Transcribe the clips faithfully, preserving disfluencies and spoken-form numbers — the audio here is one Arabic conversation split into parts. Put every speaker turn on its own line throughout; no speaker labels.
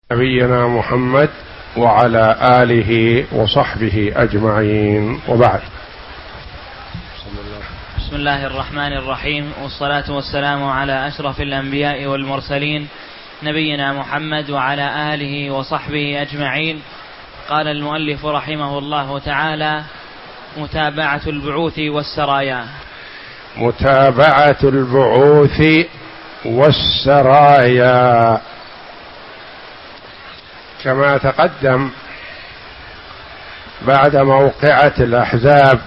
نبينا محمد وعلى آله وصحبه أجمعين، وبعد.
بسم الله الرحمن الرحيم، والصلاة والسلام على أشرف الأنبياء والمرسلين نبينا محمد وعلى آله وصحبه أجمعين. قال المؤلف رحمه الله تعالى: متابعة البعوث والسرايا.
متابعة البعوث والسرايا كما تقدم بعد موقعة الأحزاب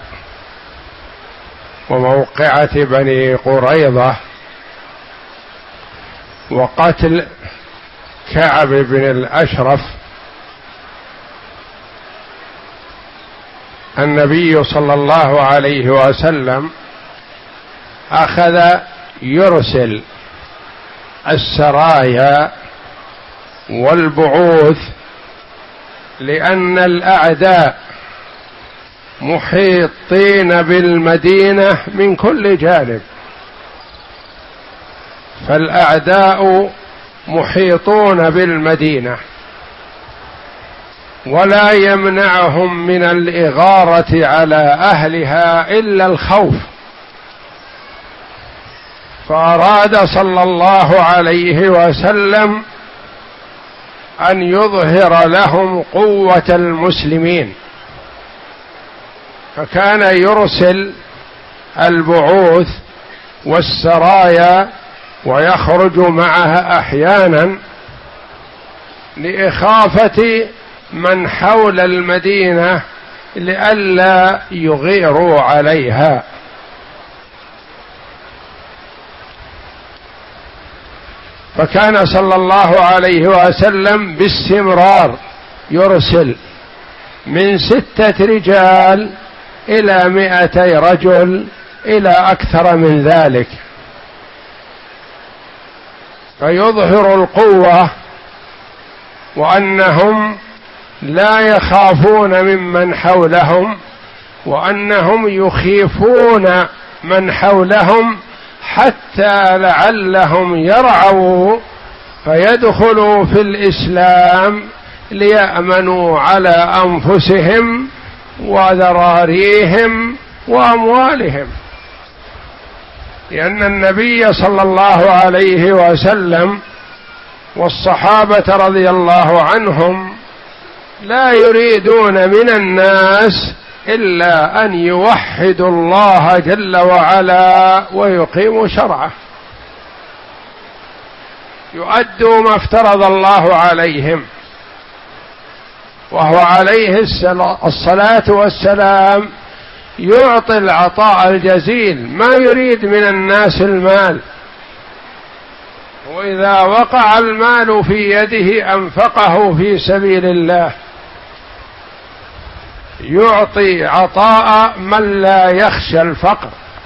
وموقعة بني قريظة وقتل كعب بن الأشرف، النبي صلى الله عليه وسلم أخذ يرسل السرايا والبعوث، لأن الأعداء محيطين بالمدينة من كل جانب، فالأعداء محيطون بالمدينة ولا يمنعهم من الإغارة على أهلها إلا الخوف، فأراد صلى الله عليه وسلم أن يظهر لهم قوة المسلمين، فكان يرسل البعوث والسرايا ويخرج معها أحيانا لإخافة من حول المدينة لئلا يغيروا عليها. فكان صلى الله عليه وسلم باستمرار يرسل من ستة رجال إلى مئتي رجل إلى أكثر من ذلك، فيظهر القوة وأنهم لا يخافون ممن حولهم، وأنهم يخيفون من حولهم حتى لعلهم يرعوا فيدخلوا في الإسلام ليأمنوا على أنفسهم وذراريهم وأموالهم، لأن النبي صلى الله عليه وسلم والصحابة رضي الله عنهم لا يريدون من الناس إلا أن يوحدوا الله جل وعلا ويقيموا شرعه، يؤدوا ما افترض الله عليهم، وهو عليه الصلاة والسلام يعطي العطاء الجزيل، ما يريد من الناس المال، وإذا وقع المال في يده أنفقه في سبيل الله، يعطي عطاء من لا يخشى الفقر.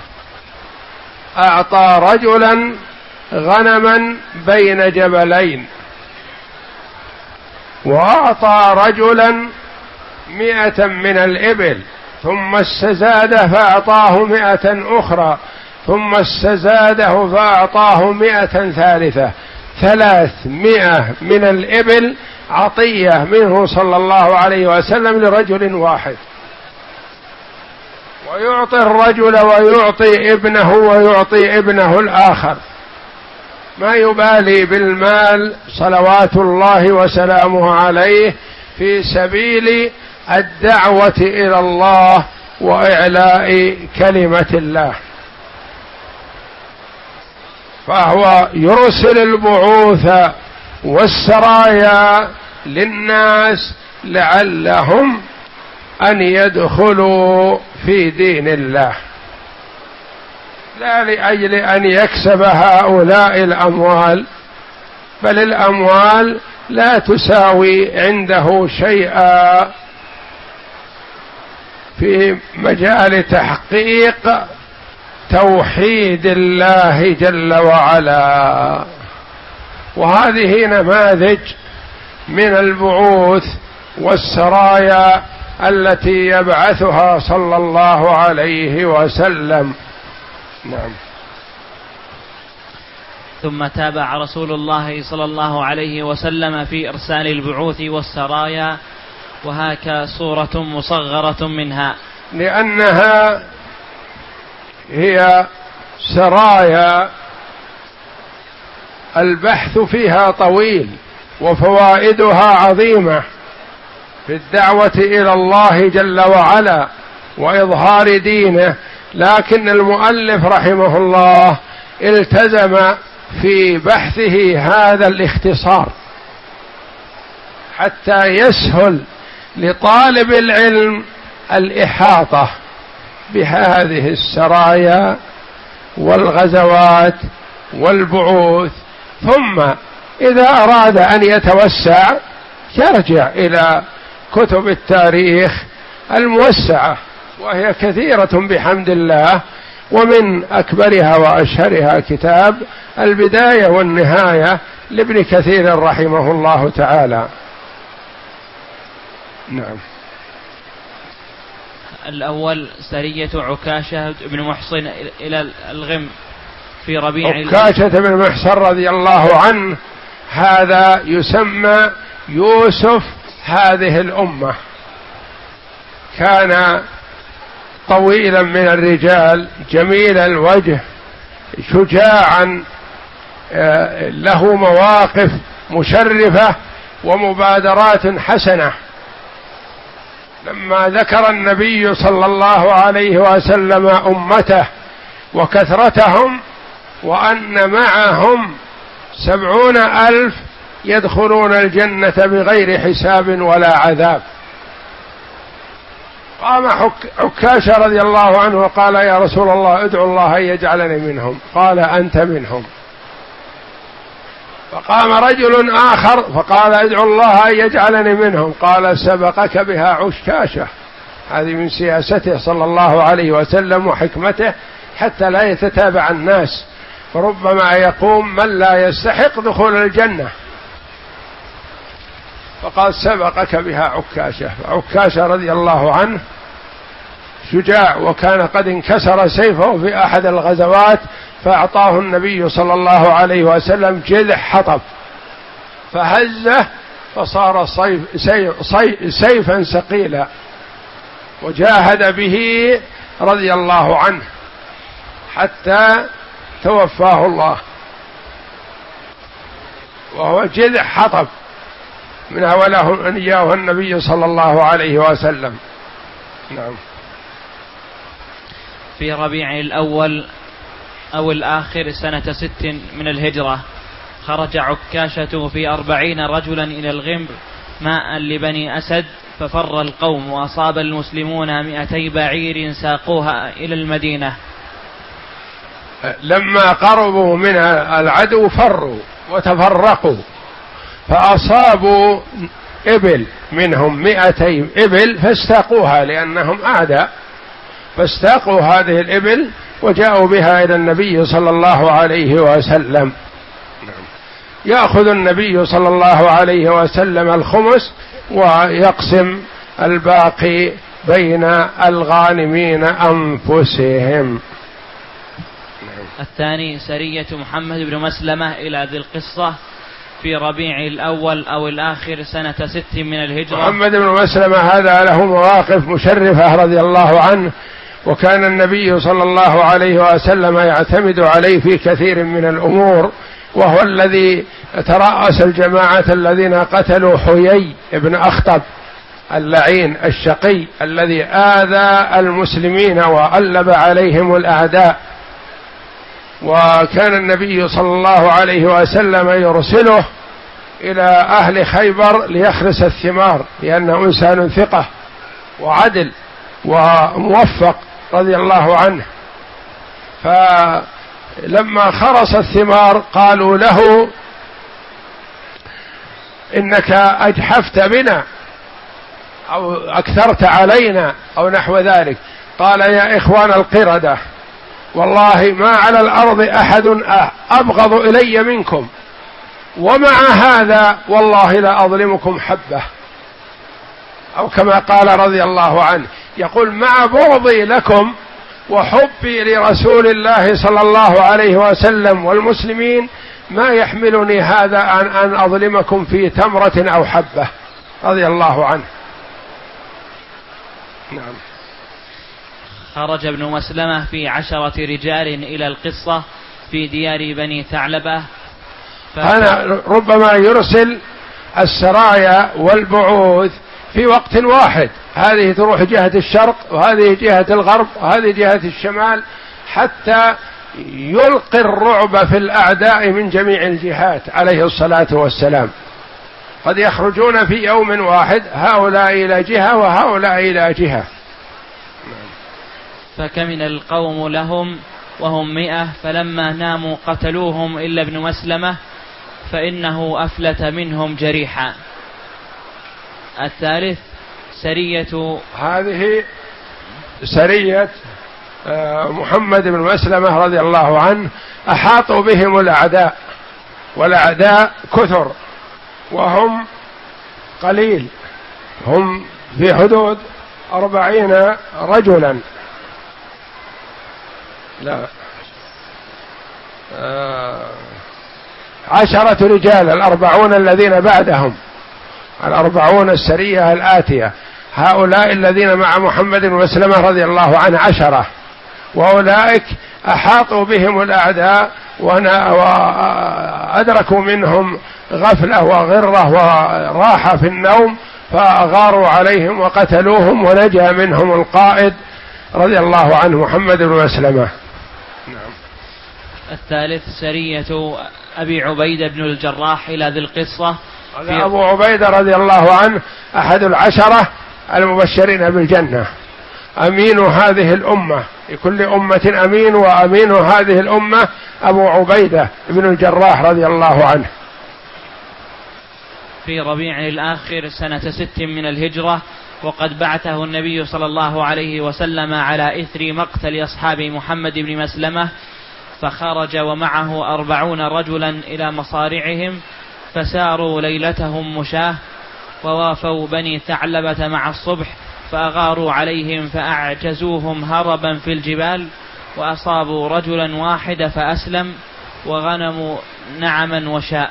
أعطى رجلا غنما بين جبلين، وأعطى رجلا مئة من الإبل، ثم استزاده فأعطاه مئة أخرى، ثم استزاده فأعطاه مئة ثالثة، ثلاثمائة من الإبل عطية منه صلى الله عليه وسلم لرجل واحد، ويعطي الرجل ويعطي ابنه ويعطي ابنه الآخر، ما يبالي بالمال صلوات الله وسلامه عليه في سبيل الدعوة إلى الله وإعلاء كلمة الله. فهو يرسل البعوث والسرايا للناس لعلهم أن يدخلوا في دين الله، لا لأجل أن يكسب هؤلاء الأموال، بل الأموال لا تساوي عنده شيئا في مجال تحقيق توحيد الله جل وعلا. وهذه نماذج من البعوث والسرايا التي يبعثها صلى الله عليه وسلم. نعم.
ثم تابع رسول الله صلى الله عليه وسلم في إرسال البعوث والسرايا، وهاك صورة مصغرة منها.
لأنها هي سرايا البحث فيها طويل وفوائدها عظيمة في الدعوة إلى الله جل وعلا وإظهار دينه، لكن المؤلف رحمه الله التزم في بحثه هذا الاختصار حتى يسهل لطالب العلم الإحاطة بهذه السرايا والغزوات والبعوث، ثم إذا أراد أن يتوسع يرجع إلى كتب التاريخ الموسعة، وهي كثيرة بحمد الله، ومن أكبرها وأشهرها كتاب البداية والنهاية لابن كثير رحمه الله تعالى. نعم.
الأول سرية عكاشة بن محصن إلى الغم في ربيع.
عكاشة بن محصن رضي الله عنه هذا يسمى يوسف هذه الأمة، كان طويلا من الرجال، جميل الوجه، شجاعا، له مواقف مشرفة ومبادرات حسنة. لما ذكر النبي صلى الله عليه وسلم أمته وكثرتهم وأن معهم سبعون ألف يدخلون الجنة بغير حساب ولا عذاب، قام عكاشة رضي الله عنه وقال: يا رسول الله ادعو الله أن يجعلني منهم. قال: أنت منهم. فقام رجل آخر فقال: ادعو الله أن يجعلني منهم. قال: سبقك بها عكاشة. هذه من سياسته صلى الله عليه وسلم وحكمته حتى لا يتتابع الناس، فربما يقوم من لا يستحق دخول الجنة، فقال: سبقك بها عكاشة. عكاشة رضي الله عنه شجاع، وكان قد انكسر سيفه في أحد الغزوات، فأعطاه النبي صلى الله عليه وسلم جذع حطب فهزه فصار صيف سيف صيف سيفا ثقيلا، وجاهد به رضي الله عنه حتى توفاه الله، وهو جذع حطب من أوله أن إياه النبي صلى الله عليه وسلم. نعم.
في ربيع الأول أو الآخر سنة ست من الهجرة خرج عكاشة في أربعين رجلا إلى الغمر ماء لبني أسد، ففر القوم وأصاب المسلمون مئتي بعير ساقوها إلى المدينة.
لما قربوا من العدو فروا وتفرقوا، فأصابوا إبل منهم مئتي إبل فاستاقوها لأنهم أعداء، فاستاقوا هذه الإبل وجاءوا بها إلى النبي صلى الله عليه وسلم. يأخذ النبي صلى الله عليه وسلم الخمس ويقسم الباقي بين الغانمين أنفسهم.
الثاني سرية محمد بن مسلمة إلى ذي القصة في ربيع الأول أو الآخر سنة ست من الهجرة.
محمد بن مسلمة هذا له مواقف مشرفة رضي الله عنه، وكان النبي صلى الله عليه وسلم يعتمد عليه في كثير من الأمور، وهو الذي ترأس الجماعة الذين قتلوا حيي بن أخطب اللعين الشقي الذي آذى المسلمين وألب عليهم الأعداء، وكان النبي صلى الله عليه وسلم يرسله إلى أهل خيبر ليخرس الثمار، لأنه إنسان ثقة وعدل وموفق رضي الله عنه. فلما خرس الثمار قالوا له: إنك أجحفت بنا أو أكثرت علينا أو نحو ذلك. قال: يا إخوان القردة، والله ما على الأرض أحد أبغض إلي منكم، ومع هذا والله لا أظلمكم حبة، أو كما قال رضي الله عنه، يقول: مع بغضي لكم وحبي لرسول الله صلى الله عليه وسلم والمسلمين ما يحملني هذا أن أن أظلمكم في تمرة أو حبة، رضي الله عنه. نعم.
خرج ابن مسلمة في عشرة رجال إلى القصة في ديار بني ثعلبة.
أنا ربما يرسل السرايا والبعوث في وقت واحد، هذه تروح جهة الشرق وهذه جهة الغرب وهذه جهة الشمال، حتى يلقي الرعب في الأعداء من جميع الجهات عليه الصلاة والسلام. قد يخرجون في يوم واحد، هؤلاء إلى جهة وهؤلاء إلى جهة.
فكمن القوم لهم وهم مئة، فلما ناموا قتلوهم إلا ابن مسلمة فإنه أفلت منهم جريحا. الثالث سرية،
هذه سرية محمد بن مسلمة رضي الله عنه، أحاطوا بهم الأعداء، والأعداء كثر وهم قليل، هم في حدود أربعين رجلا، لا آه عشرة رجال، الأربعون الذين بعدهم، الأربعون السرية الآتية، هؤلاء الذين مع محمد بن مسلمة رضي الله عنه عشرة، وأولئك أحاطوا بهم الأعداء وأدركوا منهم غفلة وغرة وراحة في النوم، فأغاروا عليهم وقتلوهم، ونجا منهم القائد رضي الله عنه محمد بن مسلمة. نعم.
الثالث سرية أبي عبيدة بن الجراح إلى ذي القصة.
أبو عبيدة رضي الله عنه أحد العشرة المبشرين بالجنة، أمين هذه الأمة، لكل أمة أمين، وأمين هذه الأمة أبو عبيدة بن الجراح رضي الله عنه.
في ربيع الآخر سنة ست من الهجرة، وقد بعثه النبي صلى الله عليه وسلم على إثر مقتل أصحاب محمد بن مسلمة، فخرج ومعه أربعون رجلا إلى مصارعهم، فساروا ليلتهم مشاه، ووافوا بني ثعلبة مع الصبح، فأغاروا عليهم فأعجزوهم هربا في الجبال، وأصابوا رجلا واحد فأسلم، وغنموا نعما وشاء.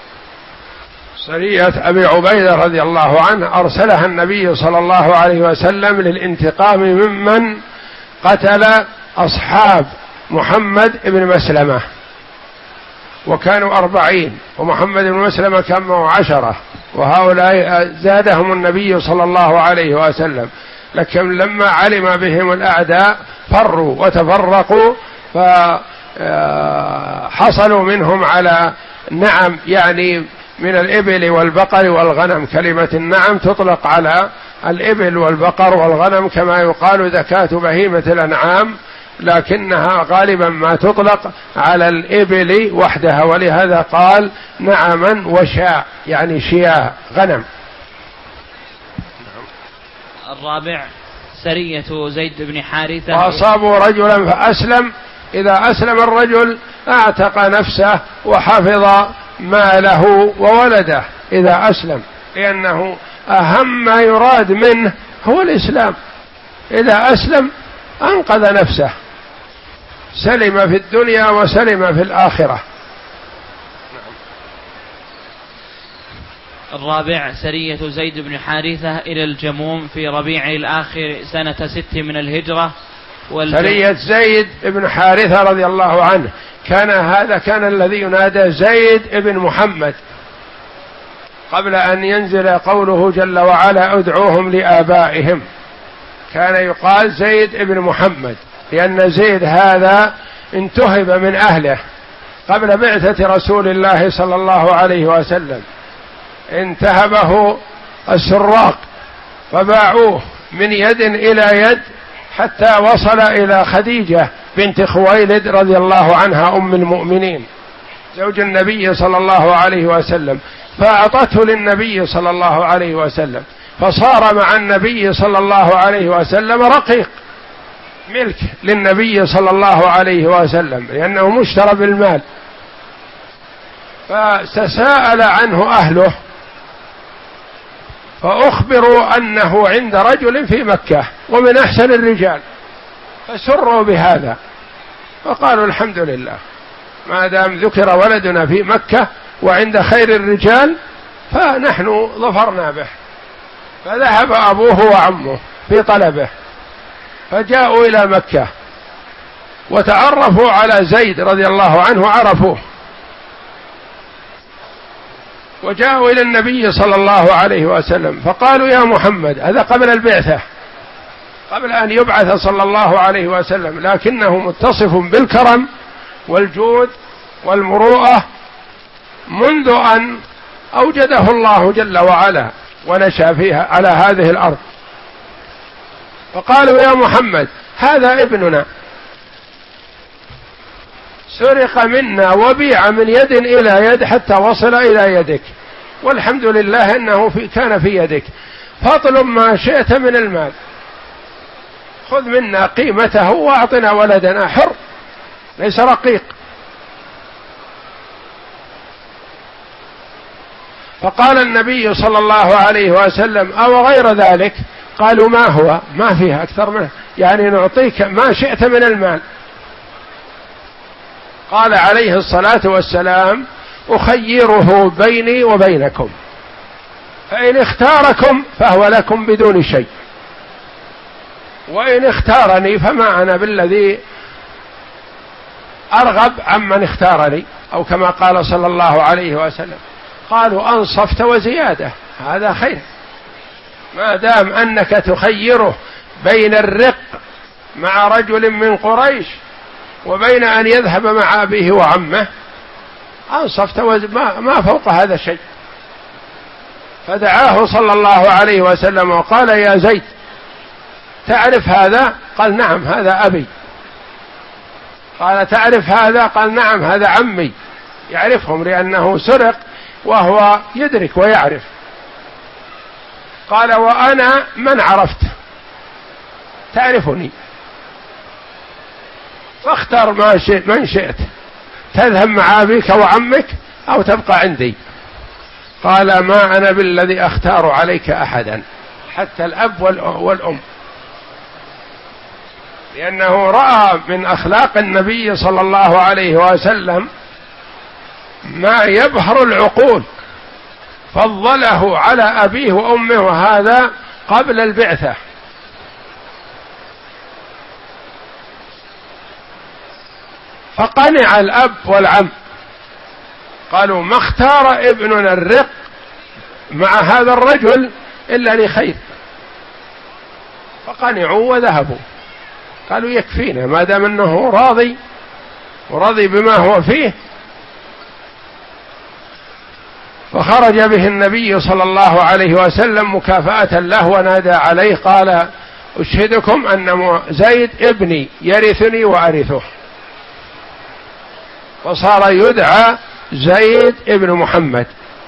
سرية أبي عبيدة رضي الله عنه أرسلها النبي صلى الله عليه وسلم للانتقام ممن قتل أصحاب محمد بن مسلمة، وكانوا أربعين، ومحمد بن مسلمة كان معه عشرة، وهؤلاء زادهم النبي صلى الله عليه وسلم، لكن لما علم بهم الأعداء فروا وتفرقوا، فحصلوا منهم على نعم، يعني من الإبل والبقر والغنم. كلمة النعم تطلق على الإبل والبقر والغنم، كما يقال زكاة بهيمة الأنعام، لكنها غالبا ما تطلق على الإبل وحدها، ولهذا قال نعما وشاء، يعني شياء غنم.
الرابع سرية زيد بن حارثة،
وأصابوا رجلا فأسلم، إذا أسلم الرجل أعتق نفسه وحفظ ماله وولده إذا أسلم، لأنه أهم ما يراد منه هو الإسلام. إذا أسلم أنقذ نفسه، سلم في الدنيا وسلم في الآخرة.
الرابع سرية زيد بن حارثة إلى الجموم في ربيع الآخر سنة ست من الهجرة.
سرية زيد بن حارثة رضي الله عنه، كان هذا كان الذي ينادى زيد بن محمد قبل أن ينزل قوله جل وعلا ادعوهم لآبائهم، كان يقال زيد بن محمد، لأن زيد هذا انتهب من أهله قبل بعثة رسول الله صلى الله عليه وسلم، انتهبه السراق فباعوه من يد إلى يد حتى وصل إلى خديجة بنت خويلد رضي الله عنها أم المؤمنين زوج النبي صلى الله عليه وسلم، فأعطته للنبي صلى الله عليه وسلم، فصار مع النبي صلى الله عليه وسلم رقيق ملك للنبي صلى الله عليه وسلم، لأنه مشترى بالمال. فتساءل عنه أهله فأخبروا أنه عند رجل في مكة ومن أحسن الرجال، فسروا بهذا فقالوا الحمد لله. ما دام ذكر ولدنا في مكة وعند خير الرجال فنحن ظفرنا به. فذهب أبوه وعمه في طلبه، فجاءوا إلى مكة وتعرفوا على زيد رضي الله عنه، عرفوه، وجاءوا إلى النبي صلى الله عليه وسلم فقالوا يا محمد، هذا قبل البعثة، قبل أن يبعث صلى الله عليه وسلم، لكنه متصف بالكرم والجود والمروءة منذ أن أوجده الله جل وعلا ونشأ فيها على هذه الأرض. فقالوا يا محمد هذا ابننا سرق منا وبيع من يد إلى يد حتى وصل إلى يدك، والحمد لله أنه في كان في يدك، فاطلب ما شئت من المال، خذ منا قيمته وأعطنا ولدنا حر ليس رقيق. فقال النبي صلى الله عليه وسلم أو غير ذلك؟ قالوا ما هو؟ ما فيها أكثر منه، يعني نعطيك ما شئت من المال. قال عليه الصلاة والسلام أخيره بيني وبينكم، فإن اختاركم فهو لكم بدون شيء، وإن اختارني فما أنا بالذي أرغب عمن اختارني، أو كما قال صلى الله عليه وسلم. قالوا أنصفت وزيادة، هذا خير، ما دام أنك تخيره بين الرق مع رجل من قريش وبين أن يذهب مع أبيه وعمه، أنصفت ما, ما فوق هذا شيء. فدعاه صلى الله عليه وسلم وقال يا زيد تعرف هذا؟ قال نعم هذا أبي. قال تعرف هذا؟ قال نعم هذا عمي. يعرفهم لأنه سرق وهو يدرك ويعرف. قال وأنا من عرفت، تعرفني، فاختر ما شئت من شئت، تذهب مع أبيك وعمك أو تبقى عندي. قال ما أنا بالذي أختار عليك أحدا، حتى الأب والأم، لأنه رأى من أخلاق النبي صلى الله عليه وسلم ما يبهر العقول، فضله على أبيه وأمه، وهذا قبل البعثة. فقنع الأب والعم، قالوا ما اختار ابننا الرق مع هذا الرجل إلا لخير، فقنعوا وذهبوا. قالوا يكفينا ما دام أنه راضي ورضي بما هو فيه. فخرج به النبي صلى الله عليه وسلم مكافأة له ونادى عليه قال أشهدكم أن زيد ابني يرثني وأرثه، فصار يدعى زيد ابن محمد،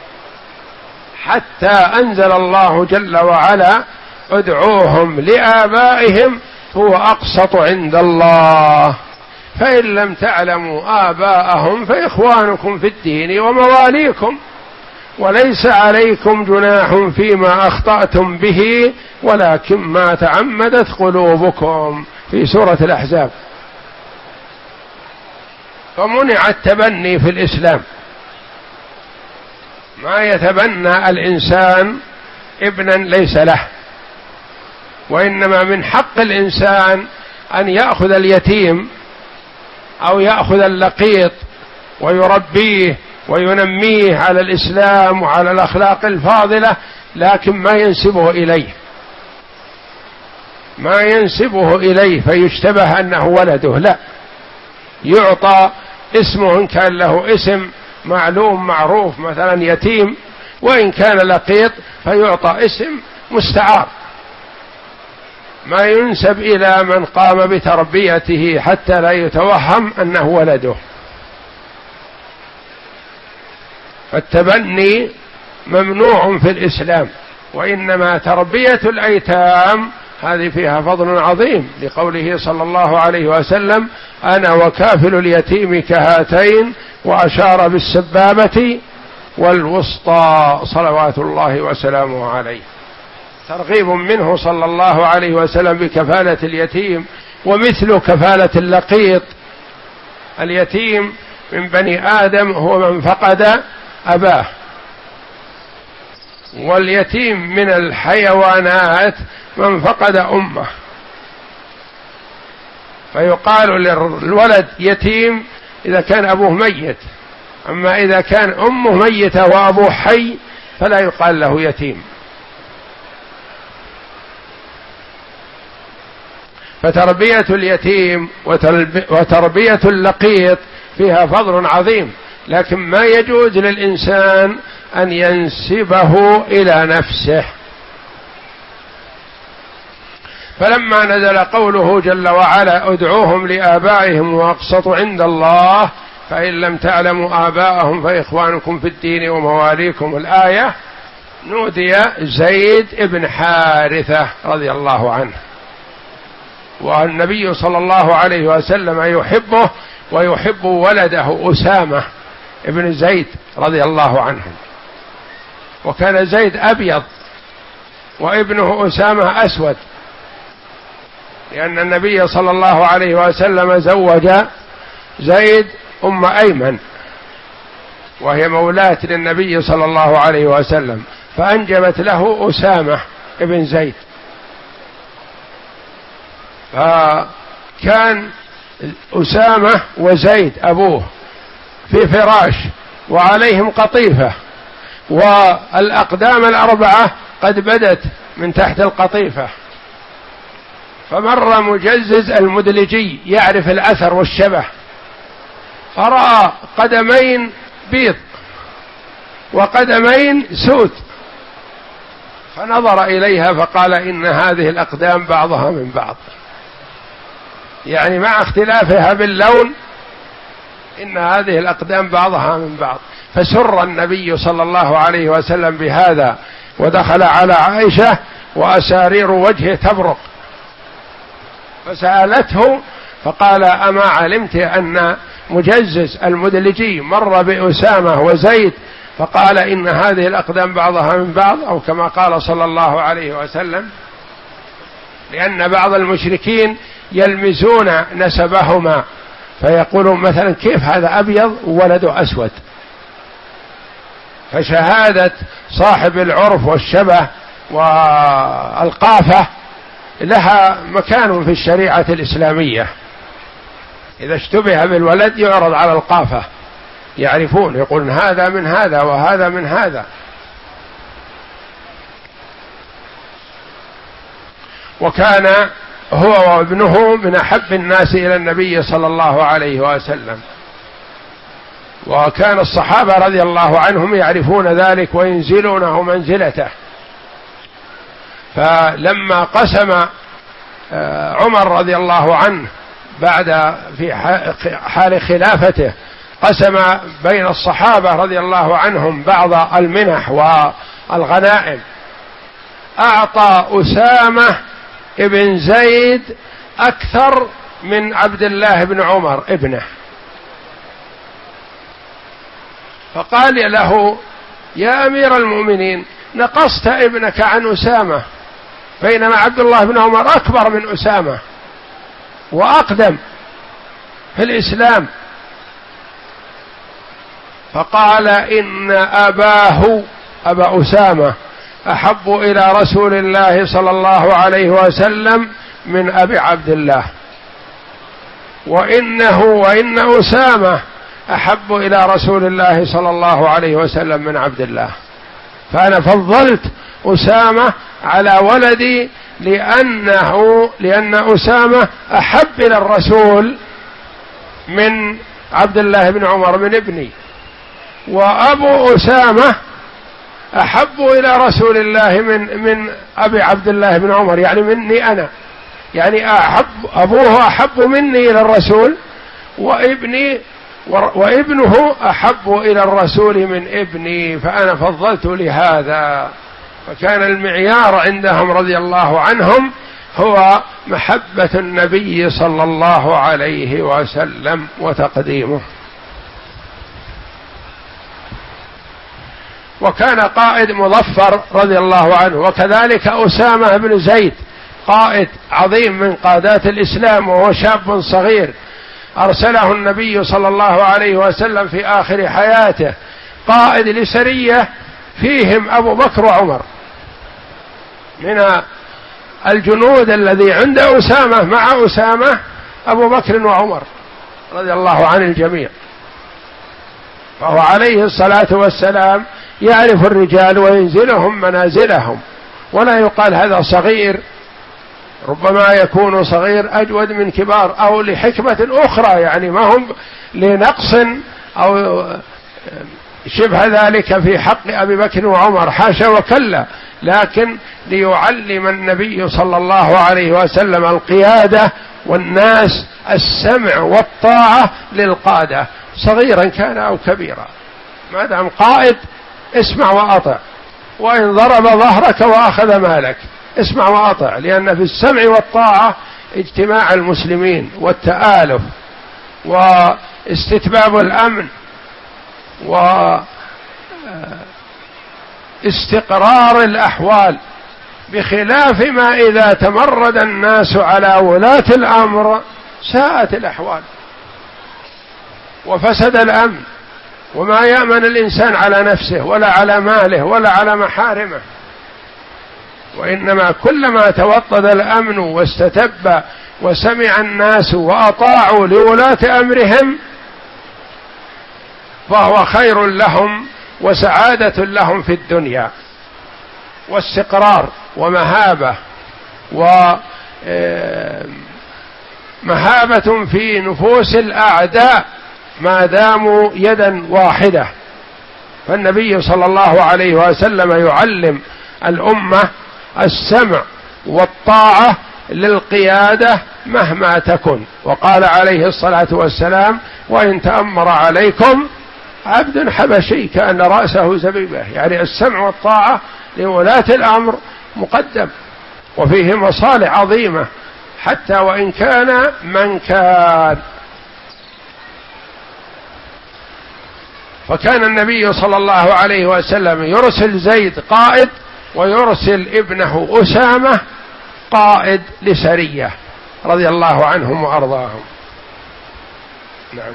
حتى أنزل الله جل وعلا ادعوهم لآبائهم هو أقسط عند الله، فإن لم تعلموا آباءهم فإخوانكم في الدين ومواليكم، وليس عليكم جناح فيما أخطأتم به ولكن ما تعمدت قلوبكم، في سورة الأحزاب. فمنع التبني في الإسلام، ما يتبنى الإنسان ابنا ليس له، وإنما من حق الإنسان أن يأخذ اليتيم أو يأخذ اللقيط ويربيه وينميه على الإسلام وعلى الأخلاق الفاضلة، لكن ما ينسبه إليه، ما ينسبه إليه فيشتبه أنه ولده، لا، يعطى اسمه إن كان له اسم معلوم معروف مثلا يتيم، وإن كان لقيط فيعطى اسم مستعار، ما ينسب إلى من قام بتربيته حتى لا يتوهم أنه ولده. فالتبني ممنوع في الإسلام، وإنما تربية الأيتام هذه فيها فضل عظيم، لقوله صلى الله عليه وسلم أنا وكافل اليتيم كهاتين، وأشار بالسبابة والوسطى صلوات الله وسلامه عليه. ترغيب منه صلى الله عليه وسلم بكفالة اليتيم، ومثل كفالة اللقيط. اليتيم من بني آدم هو من فقد أباه، واليتيم من الحيوانات من فقد أمه، فيقال للولد يتيم إذا كان أبوه ميت، أما إذا كان أمه ميتة وأبوه حي فلا يقال له يتيم. فتربية اليتيم وتربية اللقيط فيها فضل عظيم، لكن ما يجوز للإنسان أن ينسبه إلى نفسه. فلما نزل قوله جل وعلا ادعوهم لآبائهم وأقسطوا عند الله فإن لم تعلموا آباءهم فإخوانكم في الدين ومواليكم الآية، نودي زيد بن حارثة رضي الله عنه، والنبي صلى الله عليه وسلم يحبه ويحب ولده أسامة ابن زيد رضي الله عنه، وكان زيد أبيض وابنه أسامة أسود، لأن النبي صلى الله عليه وسلم زوج زيد أم أيمن وهي مولاة للنبي صلى الله عليه وسلم، فأنجبت له أسامة ابن زيد. فكان أسامة وزيد أبوه في فراش وعليهم قطيفة، والأقدام الأربعة قد بدت من تحت القطيفة، فمر مجزز المدلجي يعرف الأثر والشبه، فرأى قدمين بيض وقدمين سود، فنظر إليها فقال إن هذه الأقدام بعضها من بعض، يعني مع اختلافها باللون إن هذه الأقدام بعضها من بعض. فسر النبي صلى الله عليه وسلم بهذا، ودخل على عائشة وأسارير وجهه تبرق، فسألته فقال أما علمت أن مجزز المدلجي مر بأسامة وزيد فقال إن هذه الأقدام بعضها من بعض، أو كما قال صلى الله عليه وسلم، لأن بعض المشركين يلمزون نسبهما فيقولون مثلا كيف هذا أبيض وولده أسود. فشهادة صاحب العرف والشبه والقافة لها مكان في الشريعة الإسلامية، إذا اشتبه بالولد يعرض على القافة، يعرفون يقولون هذا من هذا وهذا من هذا. وكان هو وابنه من أحب الناس إلى النبي صلى الله عليه وسلم، وكان الصحابة رضي الله عنهم يعرفون ذلك وينزلونه منزلته. فلما قسم عمر رضي الله عنه بعد في حال خلافته قسم بين الصحابة رضي الله عنهم بعض المنح والغنائم، أعطى أسامة ابن زيد أكثر من عبد الله بن عمر ابنه، فقال له يا أمير المؤمنين نقصت ابنك عن أسامة، بينما عبد الله بن عمر أكبر من أسامة وأقدم في الإسلام. فقال إن أباه أبا أسامة أحب إلى رسول الله صلى الله عليه وسلم من أبي عبد الله، وإنه وإن أسامة أحب إلى رسول الله صلى الله عليه وسلم من عبد الله، فأنا فضلت أسامة على ولدي لأنه لأن أسامة أحب إلى الرسول من عبد الله بن عمر من ابني، وأبو أسامة أحب إلى رسول الله من من أبي عبد الله بن عمر، يعني مني أنا، يعني أحب أبوه أحب مني إلى الرسول، وابني وابنه أحب إلى الرسول من ابني، فأنا فضلت لهذا. فكان المعيار عندهم رضي الله عنهم هو محبة النبي صلى الله عليه وسلم وتقديمه. وكان قائد مظفر رضي الله عنه، وكذلك أسامة بن زيد قائد عظيم من قادات الإسلام وهو شاب صغير، أرسله النبي صلى الله عليه وسلم في آخر حياته قائد لسرية فيهم أبو بكر وعمر، من الجنود الذي عند أسامة مع أسامة أبو بكر وعمر رضي الله عن الجميع. فهو عليه الصلاة والسلام يعرف الرجال وينزلهم منازلهم، ولا يقال هذا صغير، ربما يكون صغير أجود من كبار أو لحكمة أخرى، يعني ما هم لنقص أو شبه ذلك في حق أبي بكر وعمر، حاشا وكلا، لكن ليعلم النبي صلى الله عليه وسلم القيادة والناس السمع والطاعة للقادة صغيرا كان أو كبيرا، ما دام قائد اسمع وأطع، وإن ضرب ظهرك وأخذ مالك اسمع وأطع، لأن في السمع والطاعة اجتماع المسلمين والتآلف واستتباب الأمن واستقرار الأحوال، بخلاف ما إذا تمرد الناس على ولاة الأمر ساءت الأحوال وفسد الأمن، وما يأمن الإنسان على نفسه ولا على ماله ولا على محارمه، وإنما كلما توطد الأمن واستتب وسمع الناس وأطاعوا لولاة أمرهم فهو خير لهم وسعادة لهم في الدنيا، واستقرار ومهابة ومهابة في نفوس الأعداء ما داموا يدا واحدة. فالنبي صلى الله عليه وسلم يعلم الأمة السمع والطاعة للقيادة مهما تكن، وقال عليه الصلاة والسلام: وإن تأمر عليكم عبد حبشي كأن رأسه زبيبة، يعني السمع والطاعة لولاة الأمر مقدم، وفيه مصالح عظيمة حتى وإن كان من كان. فكان النبي صلى الله عليه وسلم يرسل زيد قائد ويرسل ابنه أسامة قائد لسرية رضي الله عنهم وأرضاهم. نعم.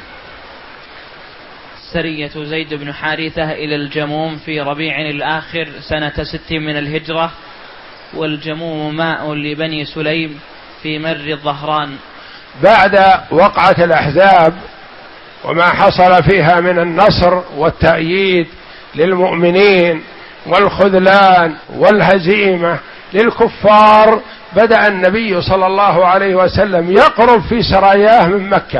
سرية زيد بن حارثة إلى الجموم في ربيع الآخر سنة ست من الهجرة، والجموم ماء لبني سليم في مر الظهران.
بعد وقعة الأحزاب وما حصل فيها من النصر والتأييد للمؤمنين والخذلان والهزيمة للكفار، بدأ النبي صلى الله عليه وسلم يقرب في سراياه من مكة.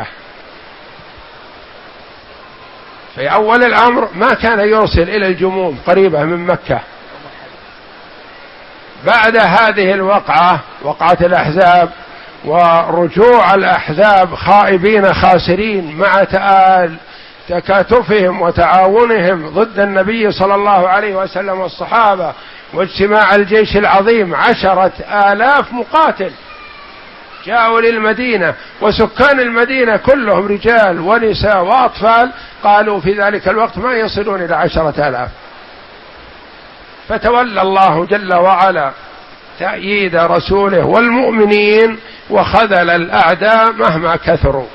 في أول الأمر ما كان يرسل إلى الجموم قريبة من مكة. بعد هذه الوقعة، وقعة الأحزاب ورجوع الأحزاب خائبين خاسرين مع تآل تكاتفهم وتعاونهم ضد النبي صلى الله عليه وسلم والصحابة، واجتماع الجيش العظيم عشرة آلاف مقاتل جاءوا للمدينة، وسكان المدينة كلهم رجال ونساء وأطفال، قالوا في ذلك الوقت ما يصلون إلى عشرة آلاف. فتولى الله جل وعلا تأييد رسوله والمؤمنين وخذل الأعداء مهما كثروا،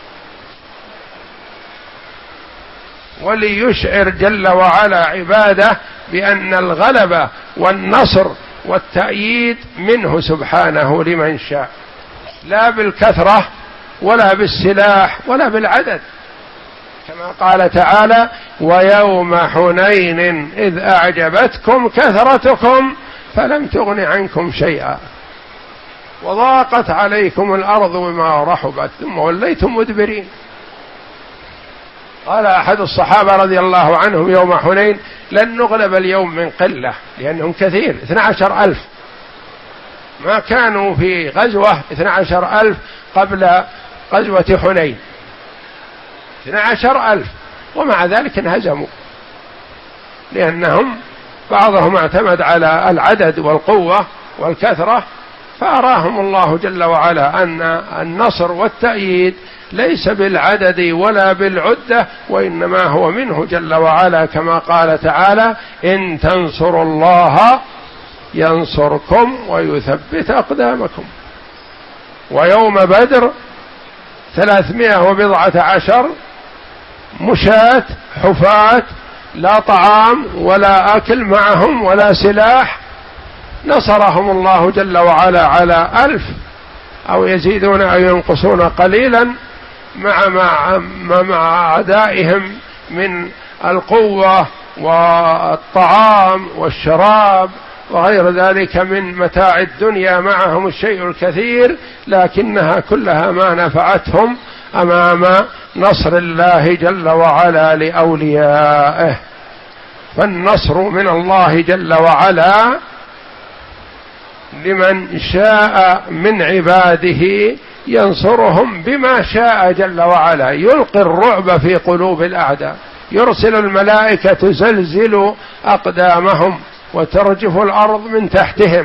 وليشعر جل وعلا عباده بأن الغلبة والنصر والتأييد منه سبحانه لمن شاء، لا بالكثرة ولا بالسلاح ولا بالعدد، كما قال تعالى: ويوم حنين إذ أعجبتكم كثرتكم فلم تغن عنكم شيئا وضاقت عليكم الأرض بما رحبت ثم وليتم مدبرين. قال أحد الصحابة رضي الله عنهم يوم حنين: لن نغلب اليوم من قلة، لأنهم كثير اثنى عشر ألف، ما كانوا في غزوة اثنى عشر ألف قبل غزوة حنين، اثنى عشر ألف، ومع ذلك انهزموا، لأنهم بعضهم اعتمد على العدد والقوة والكثرة، فأراهم الله جل وعلا أن النصر والتأييد ليس بالعدد ولا بالعدة، وإنما هو منه جل وعلا، كما قال تعالى: إن تنصروا الله ينصركم ويثبت أقدامكم. ويوم بدر ثلاثمائة وبضعة عشر مشاة حفاة لا طعام ولا أكل معهم ولا سلاح، نصرهم الله جل وعلا على ألف أو يزيدون أو ينقصون قليلا مع مع مع أعدائهم من القوة والطعام والشراب وغير ذلك من متاع الدنيا، معهم الشيء الكثير لكنها كلها ما نفعتهم أمام نصر الله جل وعلا لأوليائه. فالنصر من الله جل وعلا لمن شاء من عباده، ينصرهم بما شاء جل وعلا، يلقي الرعب في قلوب الأعداء، يرسل الملائكة تزلزل أقدامهم وترجف الأرض من تحتهم.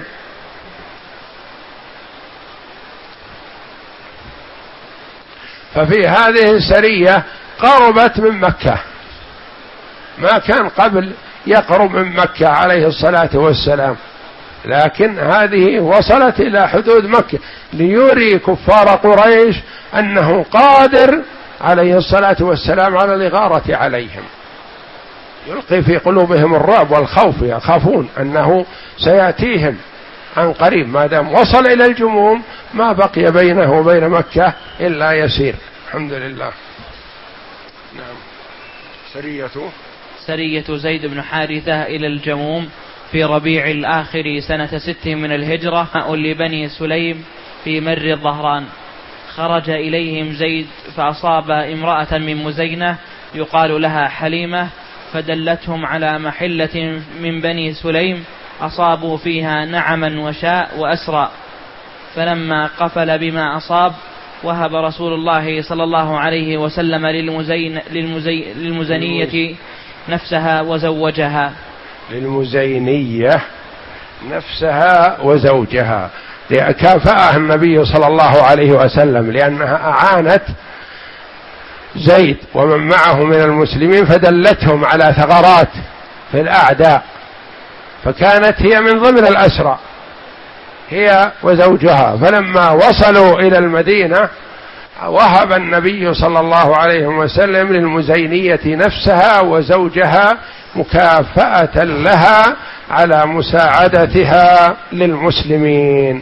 ففي هذه السرية قربت من مكة، ما كان قبل يقرب من مكة عليه الصلاة والسلام، لكن هذه وصلت إلى حدود مكة ليري كفار قريش أنه قادر عليه الصلاة والسلام على الإغارة عليهم، يلقي في قلوبهم الرعب والخوف، يخافون أنه سيأتيهم عن قريب، ما دام وصل إلى الجموم ما بقي بينه وبين مكة إلا يسير. الحمد لله. نعم. سرية
سرية زيد بن حارثة إلى الجموم في ربيع الآخر سنة ست من الهجرة لبني سليم في مر الظهران. خرج إليهم زيد فأصاب امرأة من مزينة يقال لها حليمة، فدلتهم على محلة من بني سليم أصابوا فيها نعما وشاء وأسرى، فلما قفل بما أصاب وهب رسول الله صلى الله عليه وسلم للمزين للمزي للمزنية نفسها وزوجها.
للمزينية نفسها وزوجها، كافأها النبي صلى الله عليه وسلم لأنها أعانت زيد ومن معه من المسلمين، فدلتهم على ثغرات في الأعداء، فكانت هي من ضمن الأسرى هي وزوجها. فلما وصلوا إلى المدينة وهب النبي صلى الله عليه وسلم للمزينية نفسها وزوجها مكافأة لها على مساعدتها للمسلمين.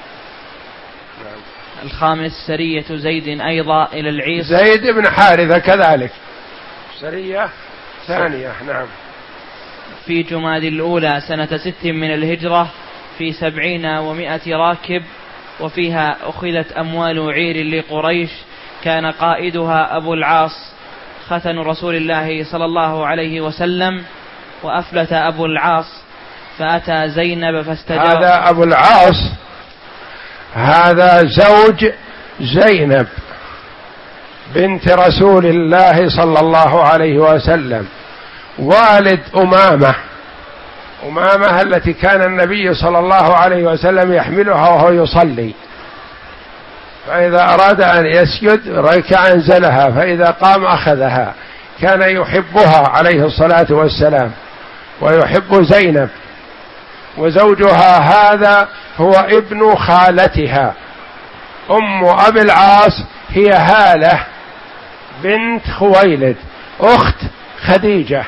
الخامس سرية زيد أيضا إلى العيص.
زيد بن حارثة كذلك سرية ثانية. نعم.
في جماد الأولى سنة ست من الهجرة في سبعين ومائة راكب، وفيها أخذت أموال عير لقريش، كان قائدها أبو العاص ختن رسول الله صلى الله عليه وسلم، وأفلت أبو العاص فأتى زينب فاستجاب.
هذا أبو العاص هذا زوج زينب بنت رسول الله صلى الله عليه وسلم، والد أمامة أمامة التي كان النبي صلى الله عليه وسلم يحملها وهو يصلي، فإذا أراد أن يسجد ركع أنزلها، فإذا قام أخذها، كان يحبها عليه الصلاة والسلام ويحب زينب. وزوجها هذا هو ابن خالتها، أم أبي العاص هي هالة بنت خويلد أخت خديجة.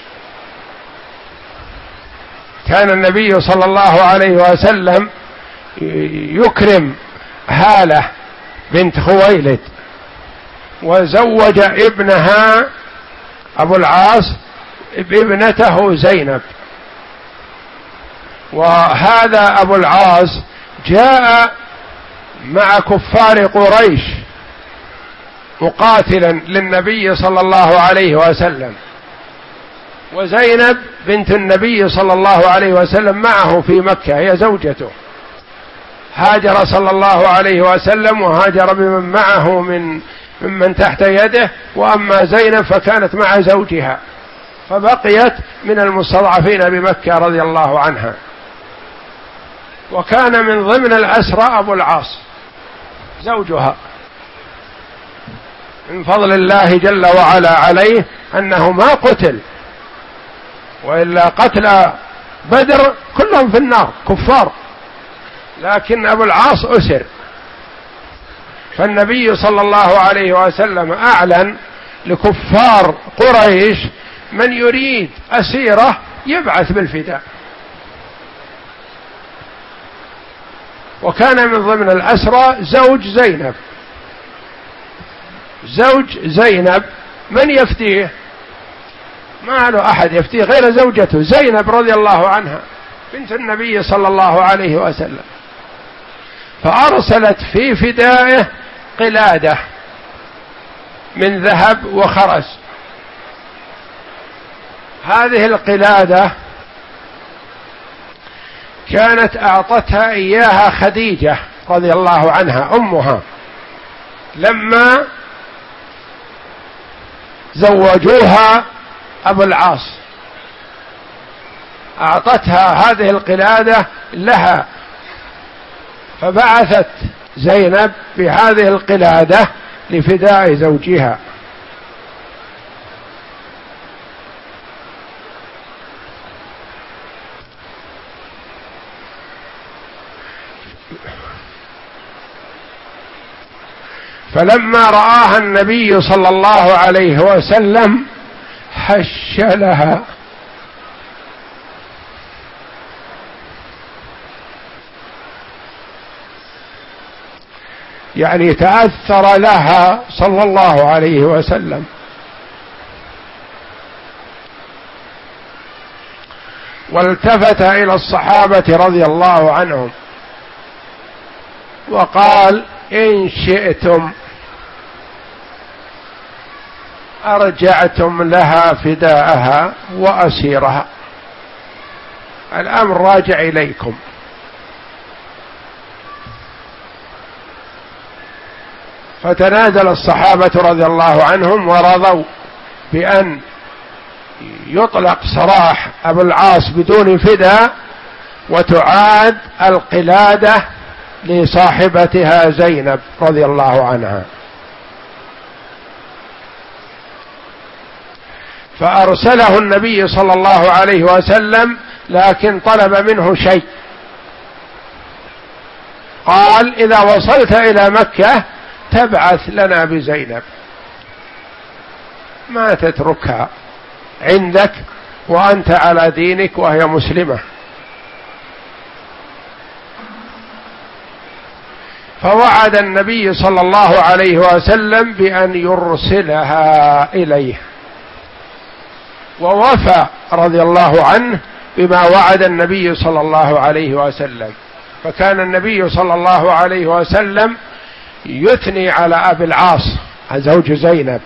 كان النبي صلى الله عليه وسلم يكرم هالة بنت خويلد، وزوج ابنها أبو العاص بابنته زينب. وهذا أبو العاص جاء مع كفار قريش مقاتلا للنبي صلى الله عليه وسلم، وزينب بنت النبي صلى الله عليه وسلم معه في مكة، هي زوجته. هاجر صلى الله عليه وسلم وهاجر بمن معه من ممن تحت يده، وأما زينب فكانت مع زوجها، فبقيت من المستضعفين بمكة رضي الله عنها. وكان من ضمن الأسرى أبو العاص زوجها، من فضل الله جل وعلا عليه أنه ما قتل، وإلا قتل بدر كلهم في النار كفار، لكن أبو العاص أسر، فالنبي صلى الله عليه وسلم أعلن لكفار قريش من يريد أسيرة يبعث بالفداء. وكان من ضمن الأسرى زوج زينب. زوج زينب من يفتيه؟ ما له أحد يفتيه غير زوجته زينب رضي الله عنها بنت النبي صلى الله عليه وسلم، فأرسلت في فدائه قلادة من ذهب وخرز. هذه القلادة كانت أعطتها إياها خديجة رضي الله عنها أمها لما زوجوها أبو العاص، أعطتها هذه القلادة لها، فبعثت زينب بهذه القلادة لفداء زوجها. فلما رآها النبي صلى الله عليه وسلم هش لها، يعني تأثر لها صلى الله عليه وسلم. والتفت إلى الصحابة رضي الله عنهم وقال: إن شئتم أرجعتم لها فداءها وأسيرها، الأمر راجع إليكم. فتنازل الصحابة رضي الله عنهم ورضوا بأن يطلق سراح أبو العاص بدون فداء، وتعاد القلادة لصاحبتها زينب رضي الله عنها. فأرسله النبي صلى الله عليه وسلم، لكن طلب منه شيء، قال: إذا وصلت إلى مكة تبعث لنا بزينب، ما تتركها عندك وأنت على دينك وهي مسلمة. فوعد النبي صلى الله عليه وسلم بأن يرسلها إليه، ووفى رضي الله عنه بما وعد النبي صلى الله عليه وسلم. فكان النبي صلى الله عليه وسلم يثني على أبي العاص زوج زينب،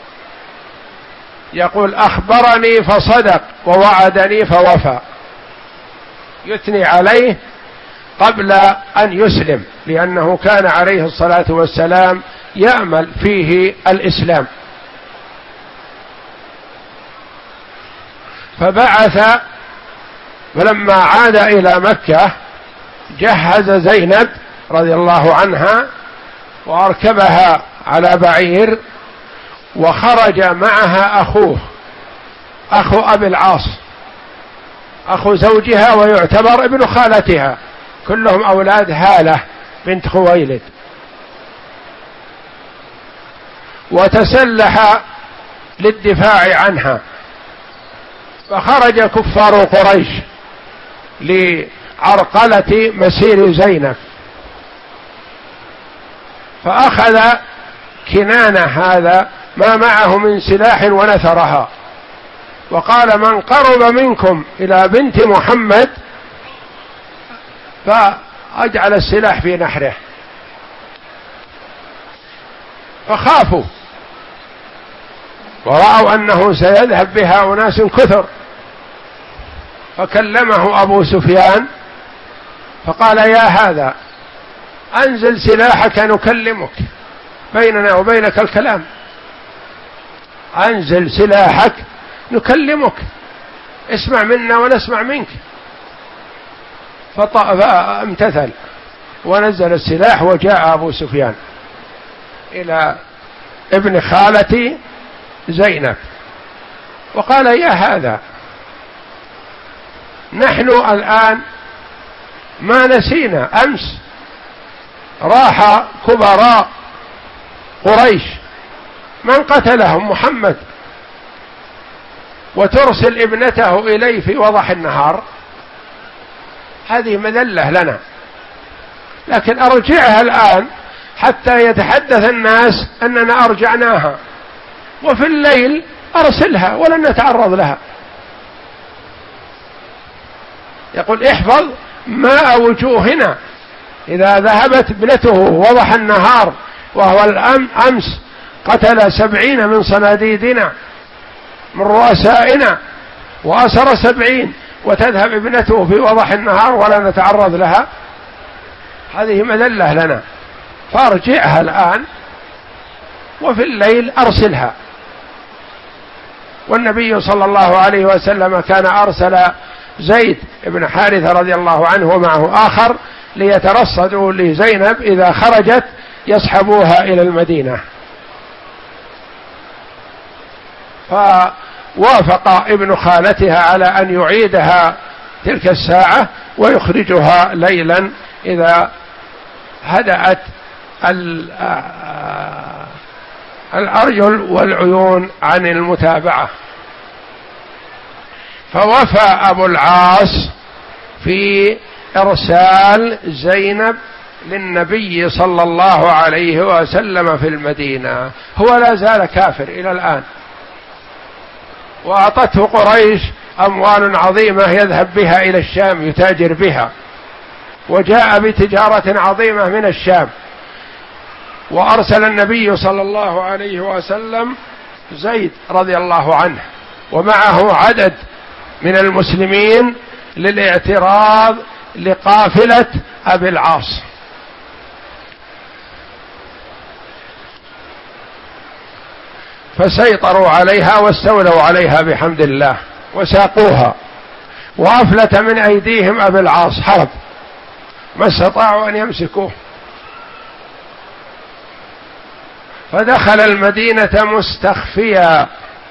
يقول: أخبرني فصدق ووعدني فوفى، يثني عليه قبل أن يسلم، لأنه كان عليه الصلاة والسلام يأمل فيه الإسلام. فبعث، فلما عاد إلى مكة جهز زينب رضي الله عنها وأركبها على بعير، وخرج معها أخوه أخو أبي العاص أخو زوجها ويعتبر ابن خالتها، كلهم أولاد هالة بنت خويلد. وتسلح للدفاع عنها، فخرج كفار قريش لعرقلة مسير زينب، فأخذ كنانة هذا ما معه من سلاح ونثرها، وقال: من قرب منكم إلى بنت محمد فأجعل السلاح في نحره. فخافوا ورأوا أنه سيذهب بها أناس كثر، فكلمه أبو سفيان فقال: يا هذا أنزل سلاحك نكلمك، بيننا وبينك الكلام، أنزل سلاحك نكلمك، اسمع منا ونسمع منك. فامتثل ونزل السلاح، وجاء أبو سفيان إلى ابن خالة زينب وقال: يا هذا نحن الآن ما نسينا، أمس راح كبراء قريش من قتلهم؟ محمد، وترسل ابنته إليه في وضح النهار، هذه مذلة لنا. لكن أرجعها الآن حتى يتحدث الناس أننا أرجعناها، وفي الليل أرسلها ولن نتعرض لها. يقول احفظ ماء وجوهنا، إذا ذهبت ابنته وضح النهار وهو الأمس قتل سبعين من صناديدنا من رؤسائنا وأسر سبعين، وتذهب ابنته في وضح النهار ولا نتعرض لها، هذه مذلة لنا. فارجعها الآن وفي الليل أرسلها. والنبي صلى الله عليه وسلم كان أرسل زيد بن حارثة رضي الله عنه ومعه آخر ليترصدوا لزينب إذا خرجت يسحبوها إلى المدينة. فوافق ابن خالتها على أن يعيدها تلك الساعة ويخرجها ليلا إذا هدأت الأرجل والعيون عن المتابعة. فوفى أبو العاص في إرسال زينب للنبي صلى الله عليه وسلم في المدينة. هو لا زال كافر إلى الآن، وأعطته قريش أموال عظيمة يذهب بها إلى الشام يتاجر بها، وجاء بتجارة عظيمة من الشام. وأرسل النبي صلى الله عليه وسلم زيد رضي الله عنه ومعه عدد من المسلمين للاعتراض لقافلة أبي العاص. فسيطروا عليها واستولوا عليها بحمد الله وساقوها، وأفلت من أيديهم أبي العاص حرب، ما استطاعوا أن يمسكوه. فدخل المدينة مستخفيا،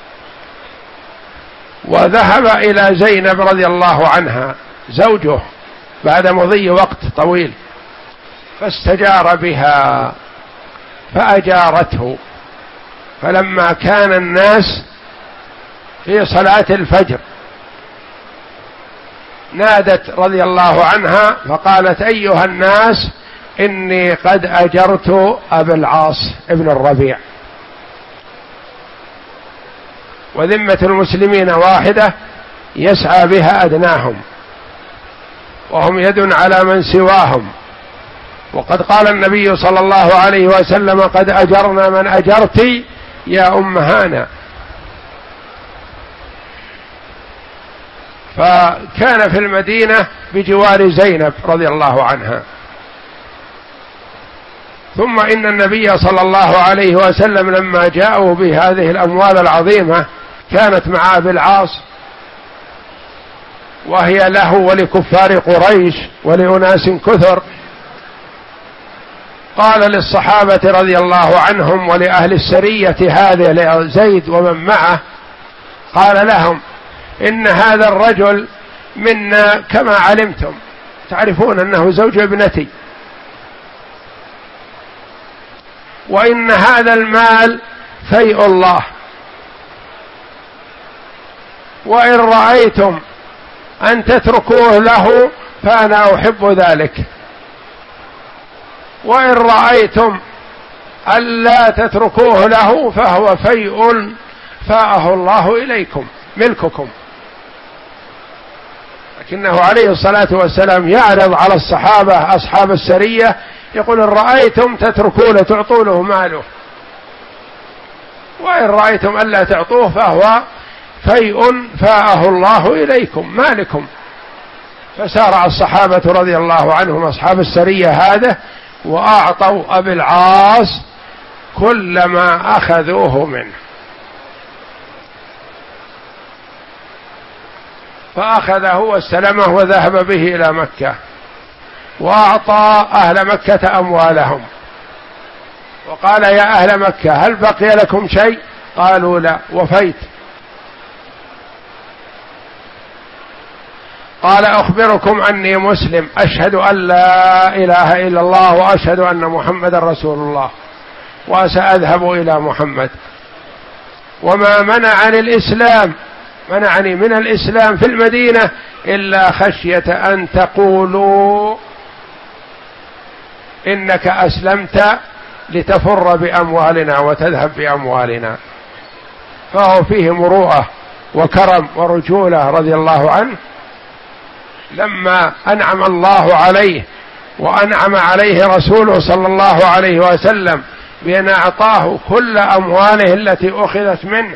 وذهب إلى زينب رضي الله عنها زوجه بعد مضي وقت طويل، فاستجار بها فأجارته. فلما كان الناس في صلاة الفجر نادت رضي الله عنها فقالت: أيها الناس، إني قد أجرت أبا العاص ابن الربيع. وذمة المسلمين واحدة يسعى بها أدناهم، وهم يد على من سواهم. وقد قال النبي صلى الله عليه وسلم: قد أجرنا من أجرت يا أم هانا. فكان في المدينة بجوار زينب رضي الله عنها. ثم إن النبي صلى الله عليه وسلم لما جاءوا بهذه الأموال العظيمة كانت مع أبي العاص، وهي له ولكفار قريش ولأناس كثر. قال للصحابة رضي الله عنهم ولأهل السرية هذه لزيد ومن معه، قال لهم: إن هذا الرجل منا كما علمتم، تعرفون أنه زوج ابنتي، وإن هذا المال فيء الله، وإن رأيتم أن تتركوه له فأنا أحب ذلك، وإن رأيتم ألا تتركوه له فهو فيء فاءه الله إليكم ملككم. لكنه عليه الصلاة والسلام يعرض على الصحابة أصحاب السرية، يقول: إن رأيتم تتركونه تعطونه ماله، وإن رأيتم ألا تعطوه فهو فيء فاءه الله إليكم مالكم. فسارع الصحابة رضي الله عنهم أصحاب السرية هذا وأعطوا أبي العاص كل ما أخذوه منه. فأخذه واستلمه وذهب به إلى مكة، وأعطى أهل مكة أموالهم، وقال: يا أهل مكة، هل بقي لكم شيء؟ قالوا: لا، وفيت. قال: أخبركم أني مسلم، أشهد أن لا إله إلا الله وأشهد أن محمد رسول الله. وسأذهب إلى محمد. وما منعني الإسلام منعني من الإسلام في المدينة إلا خشية أن تقولوا إنك أسلمت لتفر بأموالنا وتذهب بأموالنا. فهو فيه مروءة وكرم ورجولة رضي الله عنه، لما أنعم الله عليه وأنعم عليه رسوله صلى الله عليه وسلم بأن أعطاه كل أمواله التي أخذت منه،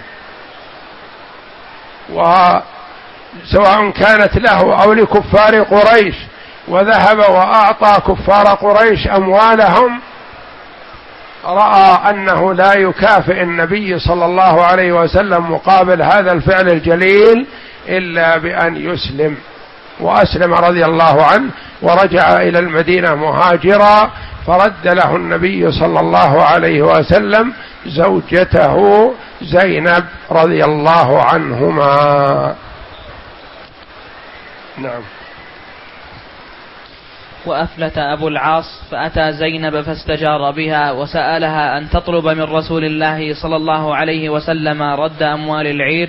وسواء كانت له أو لكفار قريش، وذهب وأعطى كفار قريش أموالهم، رأى أنه لا يكافئ النبي صلى الله عليه وسلم مقابل هذا الفعل الجليل إلا بأن يسلم، وأسلم رضي الله عنه ورجع إلى المدينة مهاجرا، فرد له النبي صلى الله عليه وسلم زوجته زينب رضي الله عنهما. نعم.
وأفلت أبو العاص فأتى زينب فاستجار بها وسألها أن تطلب من رسول الله صلى الله عليه وسلم رد أموال العير،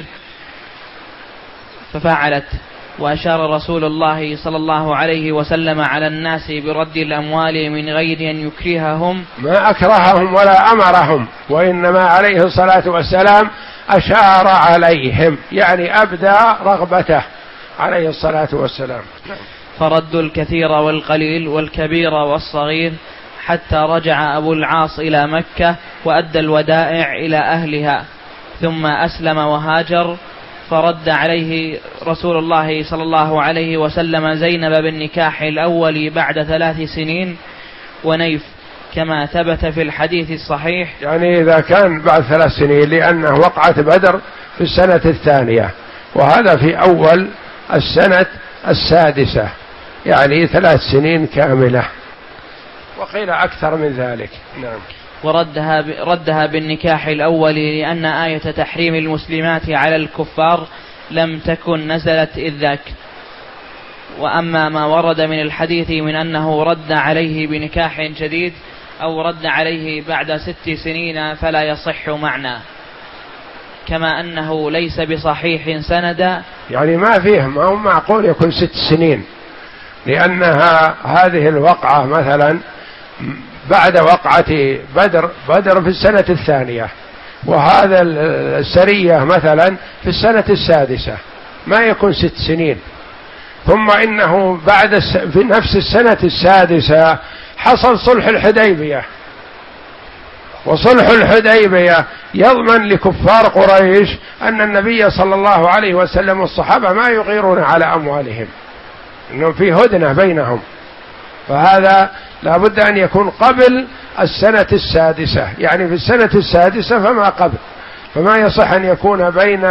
ففعلت، وأشار رسول الله صلى الله عليه وسلم على الناس برد الأموال من غير أن يكرههم.
ما أكرههم ولا أمرهم، وإنما عليه الصلاة والسلام أشار عليهم، يعني أبدى رغبته عليه الصلاة والسلام.
فردوا الكثير والقليل والكبير والصغير حتى رجع أبو العاص إلى مكة وأدى الودائع إلى أهلها، ثم أسلم وهاجر، فرد عليه رسول الله صلى الله عليه وسلم زينب بالنكاح الأول بعد ثلاث سنين ونيف، كما ثبت في الحديث الصحيح.
يعني إذا كان بعد ثلاث سنين، لأنه وقعت بدر في السنة الثانية، وهذا في أول السنة السادسة، يعني ثلاث سنين كاملة، وقيل أكثر من ذلك. نعم.
وردها ردها بالنكاح الأول لأن آية تحريم المسلمات على الكفار لم تكن نزلت إذ ذاك. وأما ما ورد من الحديث من أنه رد عليه بنكاح جديد أو رد عليه بعد ست سنين فلا يصح معنى، كما أنه ليس بصحيح سندا، يعني
ما فيه، ما هو معقول يكون ست سنين، لأنها هذه الوقعة مثلا بعد وقعة بدر بدر في السنة الثانية، وهذا السرية مثلا في السنة السادسة، ما يكون ست سنين. ثم إنه بعد الس... في نفس السنة السادسة حصل صلح الحديبية، وصلح الحديبية يضمن لكفار قريش أن النبي صلى الله عليه وسلم والصحابة ما يغيرون على أموالهم، إنه في هدنة بينهم، فهذا لا بد أن يكون قبل السنة السادسة، يعني في السنة السادسة فما قبل، فما يصح أن يكون بين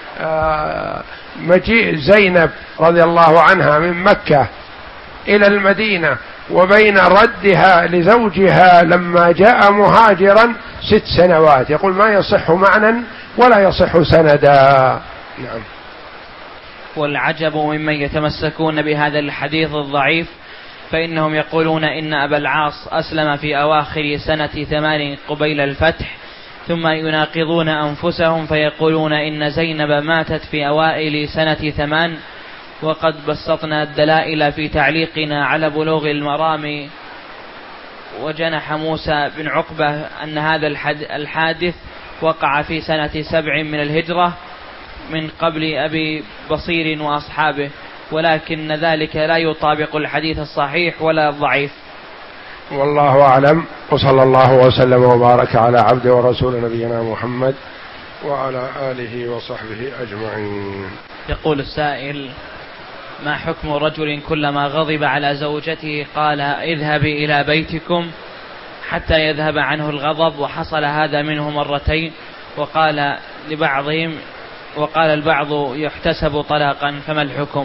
مجيء زينب رضي الله عنها من مكة إلى المدينة وبين ردها لزوجها لما جاء مهاجرا ست سنوات، يقول ما يصح معنى ولا يصح سندا. نعم.
والعجب ممن يتمسكون بهذا الحديث الضعيف، فإنهم يقولون إن أبا العاص أسلم في أواخر سنة ثمان قبيل الفتح، ثم يناقضون أنفسهم فيقولون إن زينب ماتت في أوائل سنة ثمان، وقد بسطنا الدلائل في تعليقنا على بلوغ المرام وجنح موسى بن عقبة أن هذا الحادث وقع في سنة سبع من الهجرة من قبل أبي بصير وأصحابه، ولكن ذلك لا يطابق الحديث الصحيح ولا الضعيف.
والله أعلم، وصلى الله وسلم وبارك على عبده ورسول نبينا محمد وعلى آله وصحبه أجمعين.
يقول السائل: ما حكم رجل كلما غضب على زوجته قال اذهبي إلى بيتكم حتى يذهب عنه الغضب، وحصل هذا منه مرتين، وقال لبعضهم وقال البعض يحتسب طلاقا، فما الحكم؟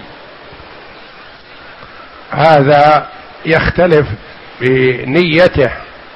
هذا يختلف بنيته،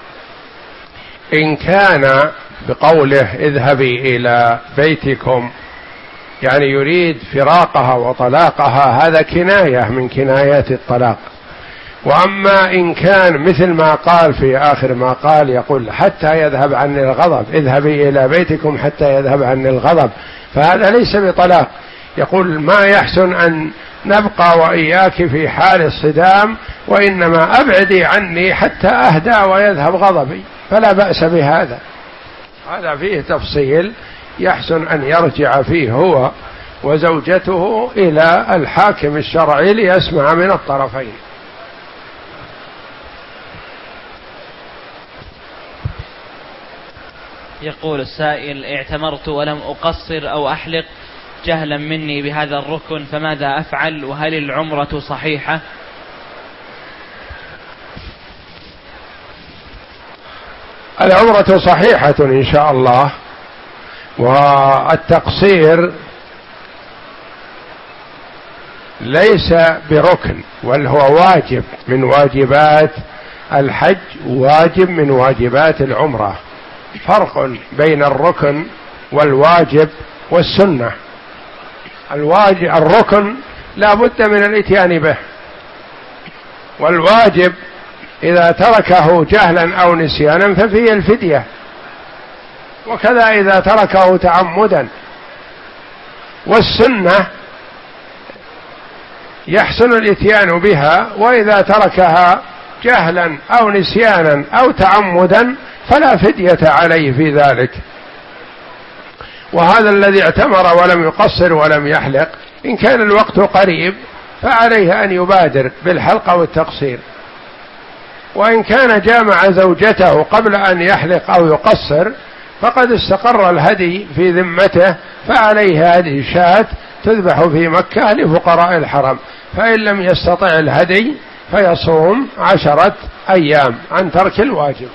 إن كان بقوله اذهبي إلى بيتكم يعني يريد فراقها وطلاقها، هذا كناية من كنايات الطلاق، وأما إن كان مثل ما قال في آخر ما قال، يقول حتى يذهب عني الغضب، اذهبي إلى بيتكم حتى يذهب عني الغضب، فهذا ليس بطلاق. يقول ما يحسن أن نبقى وإياك في حال الصدام، وإنما أبعدي عني حتى أهدى ويذهب غضبي، فلا بأس بهذا. هذا فيه تفصيل يحسن أن يرجع فيه هو وزوجته إلى الحاكم الشرعي ليسمع من الطرفين.
يقول السائل: اعتمرت ولم أقصر أو أحلق جهلا مني بهذا الركن، فماذا أفعل؟ وهل العمرة صحيحة؟
العمرة صحيحة إن شاء الله، والتقصير ليس بركن، بل هو واجب من واجبات الحج، واجب من واجبات العمرة. فرق بين الركن والواجب والسنة. الواجب الركن لا بد من الاتيان به، والواجب إذا تركه جهلا أو نسيانا ففيه الفدية، وكذا إذا تركه تعمدا. والسنة يحسن الاتيان بها، وإذا تركها جهلا أو نسيانا أو تعمدا فلا فدية عليه في ذلك. وهذا الذي اعتمر ولم يقصر ولم يحلق، إن كان الوقت قريب فعليه أن يبادر بالحلق والتقصير، وإن كان جامع زوجته قبل أن يحلق أو يقصر فقد استقر الهدي في ذمته، فعليه هذه شاة تذبح في مكة لفقراء الحرم. فإن لم يستطع الهدي فيصوم عشرة أيام عن ترك الواجب.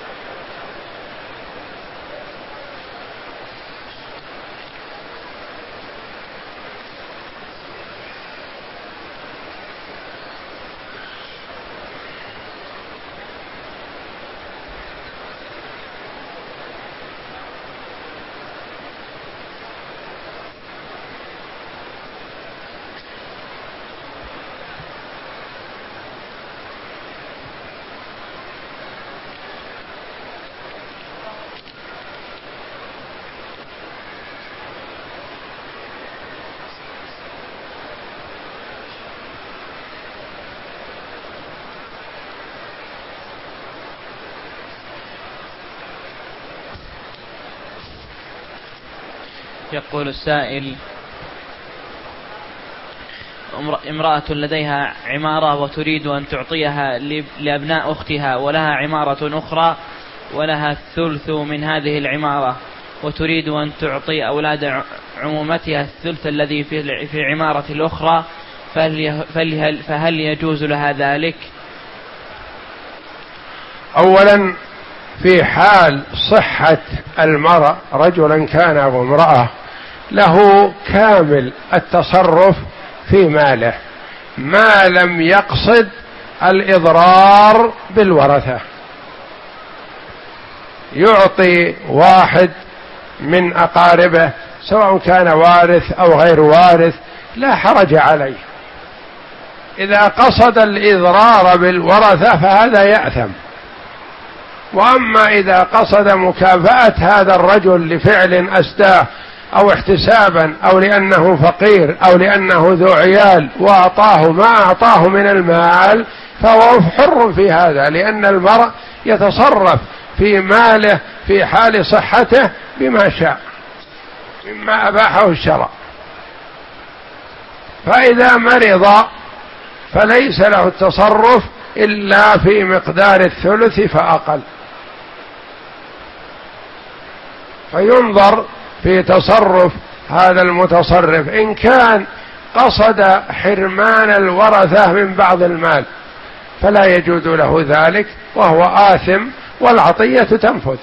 يقول السائل: امرأة لديها عمارة وتريد أن تعطيها لأبناء أختها، ولها عمارة أخرى ولها الثلث من هذه العمارة، وتريد أن تعطي أولاد عمومتها الثلث الذي في العمارة الأخرى، فهل يجوز لها ذلك؟
أولا، في حال صحة المرء رجلا كان أو امرأة له كامل التصرف في ماله ما لم يقصد الإضرار بالورثة. يعطي واحد من أقاربه سواء كان وارث أو غير وارث لا حرج عليه. إذا قصد الإضرار بالورثة فهذا يأثم. وأما إذا قصد مكافأة هذا الرجل لفعل أسداه أو احتسابا أو لأنه فقير أو لأنه ذو عيال وأعطاه ما أعطاه من المال فهو حر في هذا، لأن المرء يتصرف في ماله في حال صحته بما شاء مما أباحه الشرع. فإذا مرض فليس له التصرف إلا في مقدار الثلث فأقل، فينظر في تصرف هذا المتصرف. إن كان قصد حرمان الورثة من بعض المال فلا يجوز له ذلك وهو آثم والعطية تنفذ.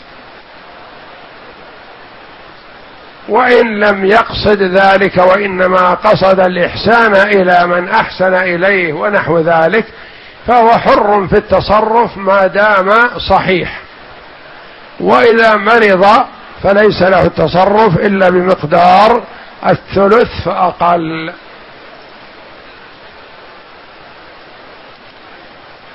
وإن لم يقصد ذلك وإنما قصد الإحسان إلى من أحسن إليه ونحو ذلك فهو حر في التصرف ما دام صحيح. وإذا مرض فليس له التصرف إلا بمقدار الثلث فأقل.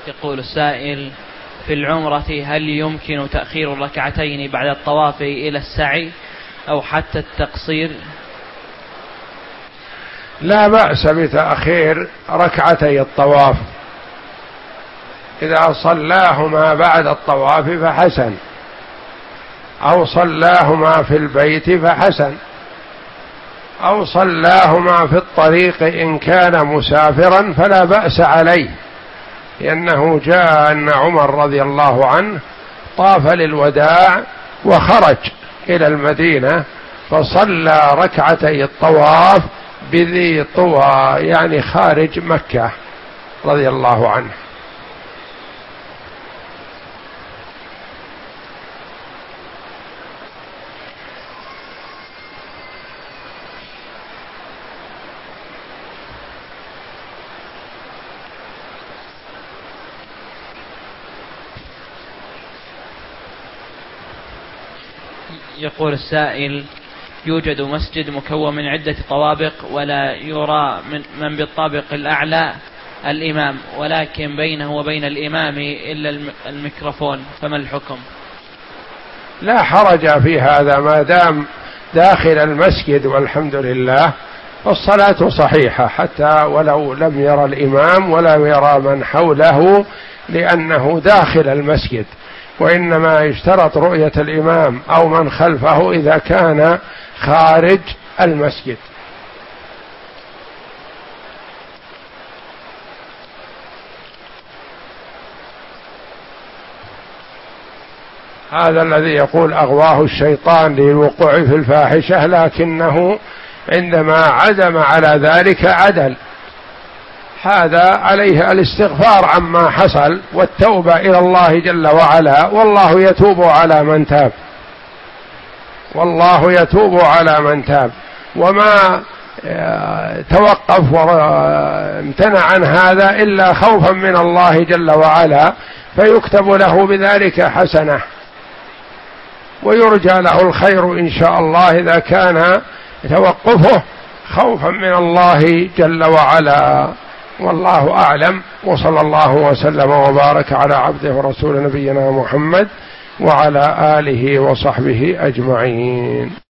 يقول السائل: في العمرة هل يمكن تأخير الركعتين بعد الطواف إلى السعي أو حتى التقصير؟
لا بأس بتأخير ركعتي الطواف إذا صلاهما بعد الطواف فحسن، أو صلاهما في البيت فحسن، أو صلاهما في الطريق إن كان مسافرا فلا بأس عليه، لأنه جاء أن عمر رضي الله عنه طاف للوداع وخرج إلى المدينة فصلى ركعتي الطواف بذي طوى، يعني خارج مكة رضي الله عنه.
يقول السائل: يوجد مسجد مكون من عدة طوابق ولا يرى من, من بالطابق الأعلى الإمام، ولكن بينه وبين الإمام إلا الميكروفون، فما الحكم؟
لا حرج في هذا ما دام داخل المسجد والحمد لله، والصلاة صحيحة حتى ولو لم يرى الإمام ولا يرى من حوله، لأنه داخل المسجد، وإنما يشترط رؤية الإمام أو من خلفه إذا كان خارج المسجد. هذا الذي يقول أغواه الشيطان للوقوع في الفاحشة، لكنه عندما عزم على ذلك عدل، هذا عليه الاستغفار عما حصل والتوبة إلى الله جل وعلا، والله يتوب على من تاب، والله يتوب على من تاب، وما توقف وامتنع عن هذا إلا خوفا من الله جل وعلا، فيكتب له بذلك حسنة ويرجى له الخير إن شاء الله إذا كان توقفه خوفا من الله جل وعلا. والله أعلم، وصلى الله وسلم وبارك على عبده ورسول نبينا محمد وعلى آله وصحبه أجمعين.